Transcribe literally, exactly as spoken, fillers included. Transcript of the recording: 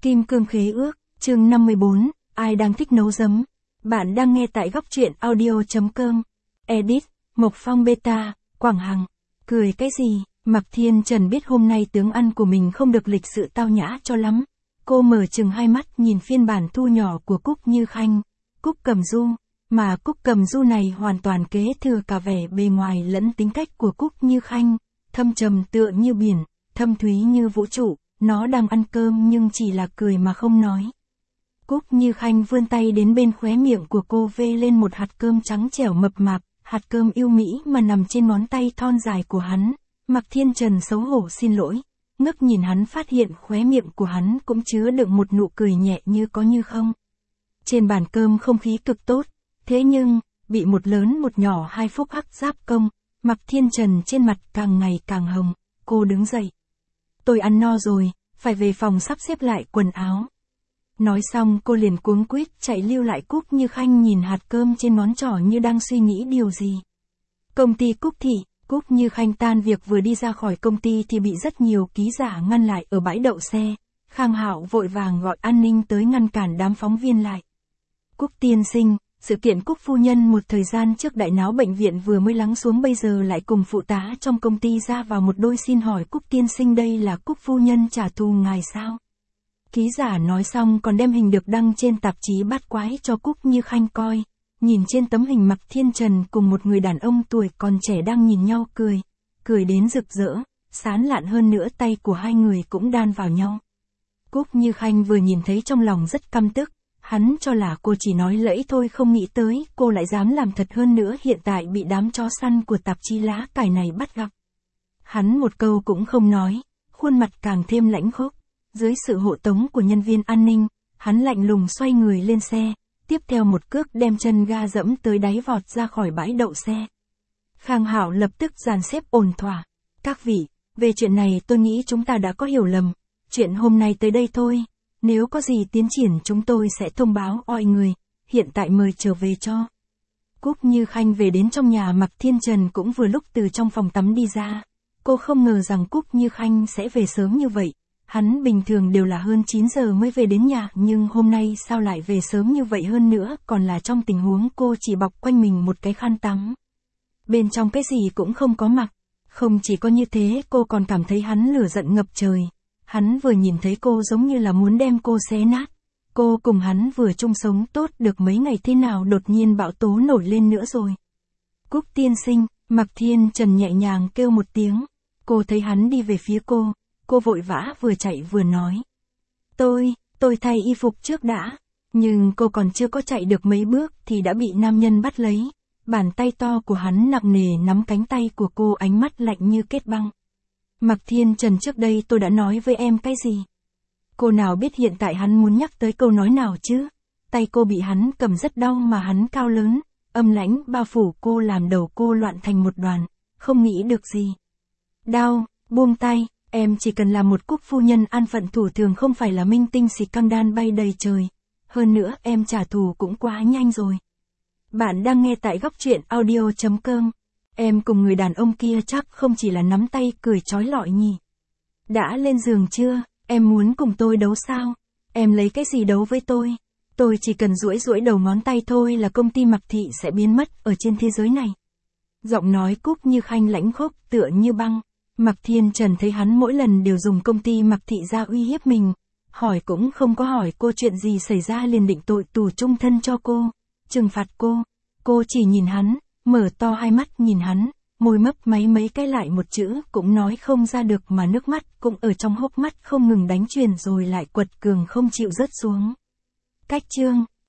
Kim cương khế ước, chương năm mươi bốn, ai đang thích nấu giấm? Bạn đang nghe tại góc truyện audio.com. Edit, Mộc Phong Beta, Quảng Hằng. Cười cái gì? Mạc Thiên Trần biết hôm nay tướng ăn của mình không được lịch sự tao nhã cho lắm. Cô mở chừng hai mắt nhìn phiên bản thu nhỏ của Cúc Như Khanh, Cúc Cẩm Du, mà Cúc Cẩm Du này hoàn toàn kế thừa cả vẻ bề ngoài lẫn tính cách của Cúc Như Khanh, thâm trầm tựa như biển, thâm thúy như vũ trụ. Nó đang ăn cơm nhưng chỉ là cười mà không nói. Cúc Như Khanh vươn tay đến bên khóe miệng của cô vê lên một hạt cơm trắng trẻo mập mạp, hạt cơm yêu mỹ mà nằm trên ngón tay thon dài của hắn. Mạc Thiên Trần xấu hổ xin lỗi, ngước nhìn hắn phát hiện khóe miệng của hắn cũng chứa đựng một nụ cười nhẹ như có như không. Trên bàn cơm không khí cực tốt, thế nhưng, bị một lớn một nhỏ hai phúc hắc giáp công, Mạc Thiên Trần trên mặt càng ngày càng hồng, cô đứng dậy. Tôi ăn no rồi, phải về phòng sắp xếp lại quần áo. Nói xong cô liền cuống quýt chạy lưu lại. Cúc Như Khanh nhìn hạt cơm trên ngón trỏ như đang suy nghĩ điều gì. Công ty Cúc Thị, Cúc Như Khanh tan việc vừa đi ra khỏi công ty thì bị rất nhiều ký giả ngăn lại ở bãi đậu xe. Khang Hạo vội vàng gọi an ninh tới ngăn cản đám phóng viên lại. Cúc tiên sinh, sự kiện Cúc phu nhân một thời gian trước đại náo bệnh viện vừa mới lắng xuống bây giờ lại cùng phụ tá trong công ty ra vào một đôi, xin hỏi Cúc tiên sinh đây là Cúc phu nhân trả thù ngài sao? Ký giả nói xong còn đem hình được đăng trên tạp chí Bát Quái cho Cúc Như Khanh coi. Nhìn trên tấm hình Mạc Thiên Trần cùng một người đàn ông tuổi còn trẻ đang nhìn nhau cười, cười đến rực rỡ, sán lạn hơn nữa tay của hai người cũng đan vào nhau. Cúc Như Khanh vừa nhìn thấy trong lòng rất căm tức. Hắn cho là cô chỉ nói lẫy thôi, không nghĩ tới cô lại dám làm thật hơn nữa, hiện tại bị đám chó săn của tạp chí lá cải này bắt gặp. Hắn một câu cũng không nói, khuôn mặt càng thêm lãnh khốc. Dưới sự hộ tống của nhân viên an ninh, hắn lạnh lùng xoay người lên xe, tiếp theo một cước đem chân ga dẫm tới đáy vọt ra khỏi bãi đậu xe. Khang Hạo lập tức dàn xếp ổn thỏa. Các vị, về chuyện này tôi nghĩ chúng ta đã có hiểu lầm. Chuyện hôm nay tới đây thôi. Nếu có gì tiến triển chúng tôi sẽ thông báo mọi người, hiện tại mời trở về cho. Cúc Như Khanh về đến trong nhà Mạc Thiên Trần cũng vừa lúc từ trong phòng tắm đi ra. Cô không ngờ rằng Cúc Như Khanh sẽ về sớm như vậy. Hắn bình thường đều là hơn chín giờ mới về đến nhà, nhưng hôm nay sao lại về sớm như vậy, hơn nữa còn là trong tình huống cô chỉ bọc quanh mình một cái khăn tắm. Bên trong cái gì cũng không có mặc. Không chỉ có như thế, cô còn cảm thấy hắn lửa giận ngập trời. Hắn vừa nhìn thấy cô giống như là muốn đem cô xé nát. Cô cùng hắn vừa chung sống tốt được mấy ngày, thế nào đột nhiên bão tố nổi lên nữa rồi. Cúc tiên sinh, Mạc Thiên Trần nhẹ nhàng kêu một tiếng. Cô thấy hắn đi về phía cô. Cô vội vã vừa chạy vừa nói. Tôi, tôi thay y phục trước đã. Nhưng cô còn chưa có chạy được mấy bước thì đã bị nam nhân bắt lấy. Bàn tay to của hắn nặng nề nắm cánh tay của cô, ánh mắt lạnh như kết băng. Mạc Thiên Trần, trước đây tôi đã nói với em cái gì? Cô nào biết hiện tại hắn muốn nhắc tới câu nói nào chứ? Tay cô bị hắn cầm rất đau mà hắn cao lớn, âm lãnh bao phủ cô làm đầu cô loạn thành một đoàn, không nghĩ được gì. Đau, buông tay, em chỉ cần là một Cúc phu nhân an phận thủ thường, không phải là minh tinh xì căng đan bay đầy trời. Hơn nữa em trả thù cũng quá nhanh rồi. Bạn đang nghe tại góc truyện audio.com. Em cùng người đàn ông kia chắc không chỉ là nắm tay cười trói lọi nhỉ? Đã lên giường chưa? Em muốn cùng tôi đấu sao? Em lấy cái gì đấu với tôi? Tôi chỉ cần duỗi duỗi đầu ngón tay thôi là công ty Mạc Thị sẽ biến mất ở trên thế giới này. Giọng nói Cúc Như Khanh lãnh khốc tựa như băng. Mạc Thiên Trần thấy hắn mỗi lần đều dùng công ty Mạc Thị ra uy hiếp mình. Hỏi cũng không có hỏi cô chuyện gì xảy ra, liền định tội tù chung thân cho cô, trừng phạt cô. Cô chỉ nhìn hắn, mở to hai mắt nhìn hắn, môi mấp máy mấy cái lại một chữ cũng nói không ra được, mà nước mắt cũng ở trong hốc mắt không ngừng đánh truyền rồi lại quật cường không chịu rớt xuống. Cách chương